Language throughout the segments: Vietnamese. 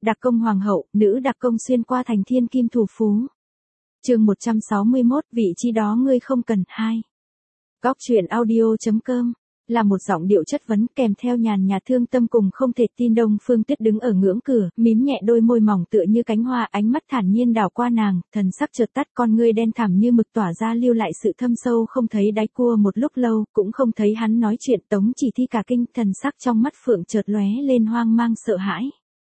đặc công hoàng hậu, nữ đặc công xuyên qua thành thiên kim thủ phú. Chương 161, vị trí đó ngươi không cần. 2. Góc truyện audio.com là một giọng điệu chất vấn kèm theo nhàn nhạt thương tâm cùng không thể tin. Đông Phương Tuyết đứng ở ngưỡng cửa, mím nhẹ đôi môi mỏng tựa như cánh hoa, ánh mắt thản nhiên đảo qua nàng, thần sắc chợt tắt, con ngươi đen thẳm như mực tỏa ra lưu lại sự thâm sâu không thấy đáy. Cua một lúc lâu, cũng không thấy hắn nói chuyện. Tống Chỉ Thi cả kinh, thần sắc trong mắt phượng chợt lóe lên hoang mang sợ hãi.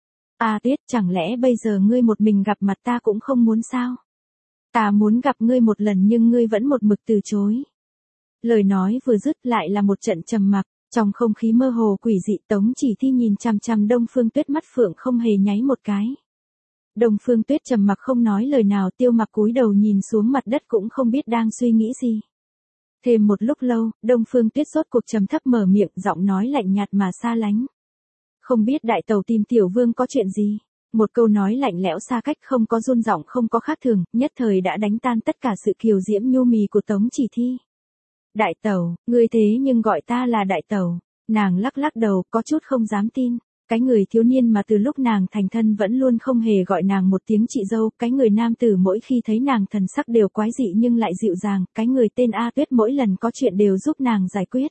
A Tuyết, chẳng lẽ bây giờ ngươi một mình gặp mặt ta cũng không muốn sao? Ta muốn gặp ngươi một lần nhưng ngươi vẫn một mực từ chối. Lời nói vừa dứt lại là một trận trầm mặc, trong không khí mơ hồ quỷ dị. Tống Chỉ Thi nhìn chằm chằm Đông Phương Tuyết, mắt phượng không hề nháy một cái. Đông Phương Tuyết trầm mặc không nói lời nào, Tiêu Mặc cúi đầu nhìn xuống mặt đất cũng không biết đang suy nghĩ gì. Thêm một lúc lâu, Đông Phương Tuyết rốt cuộc trầm thấp mở miệng, giọng nói lạnh nhạt mà xa lánh. Không biết đại tẩu tìm tiểu vương có chuyện gì? Một câu nói lạnh lẽo xa cách, không có run giọng, không có khác thường, nhất thời đã đánh tan tất cả sự kiều diễm nhu mì của Tống Chỉ Thi. Đại tẩu, ngươi thế nhưng gọi ta là đại tẩu. Nàng lắc lắc đầu, có chút không dám tin. Cái người thiếu niên mà từ lúc nàng thành thân vẫn luôn không hề gọi nàng một tiếng chị dâu, cái người nam tử mỗi khi thấy nàng thần sắc đều quái dị nhưng lại dịu dàng, cái người tên A Tuyết mỗi lần có chuyện đều giúp nàng giải quyết.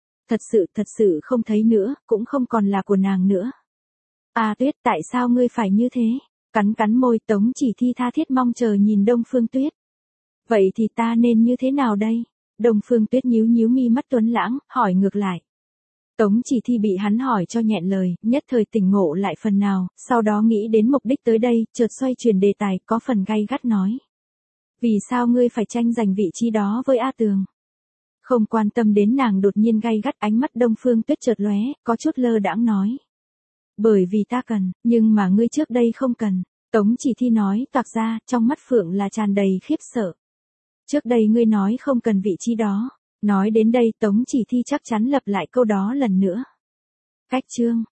Thật sự không thấy nữa, cũng không còn là của nàng nữa. A Tuyết, tại sao ngươi phải như thế? Cắn cắn môi, Tống Chỉ Thi tha thiết mong chờ nhìn Đông Phương Tuyết. Vậy thì ta nên như thế nào đây? Đông Phương Tuyết nhíu nhíu mi mắt tuấn lãng, hỏi ngược lại. Tống Chỉ Thi bị hắn hỏi cho nghẹn lời, nhất thời tỉnh ngộ lại phần nào, sau đó nghĩ đến mục đích tới đây, chợt xoay chuyển đề tài, có phần gay gắt nói. Vì sao ngươi phải tranh giành vị trí đó với A Tường? Không quan tâm đến nàng đột nhiên gay gắt, ánh mắt Đông Phương Tuyết chợt lóe, có chút lơ đãng nói. Bởi vì ta cần, nhưng mà ngươi trước đây không cần. Tống Chỉ Thi nói toạc ra, trong mắt phượng là tràn đầy khiếp sợ. Trước đây ngươi nói không cần vị trí đó. Nói đến đây Tống Chỉ Thi chắc chắn lặp lại câu đó lần nữa. Cách chương.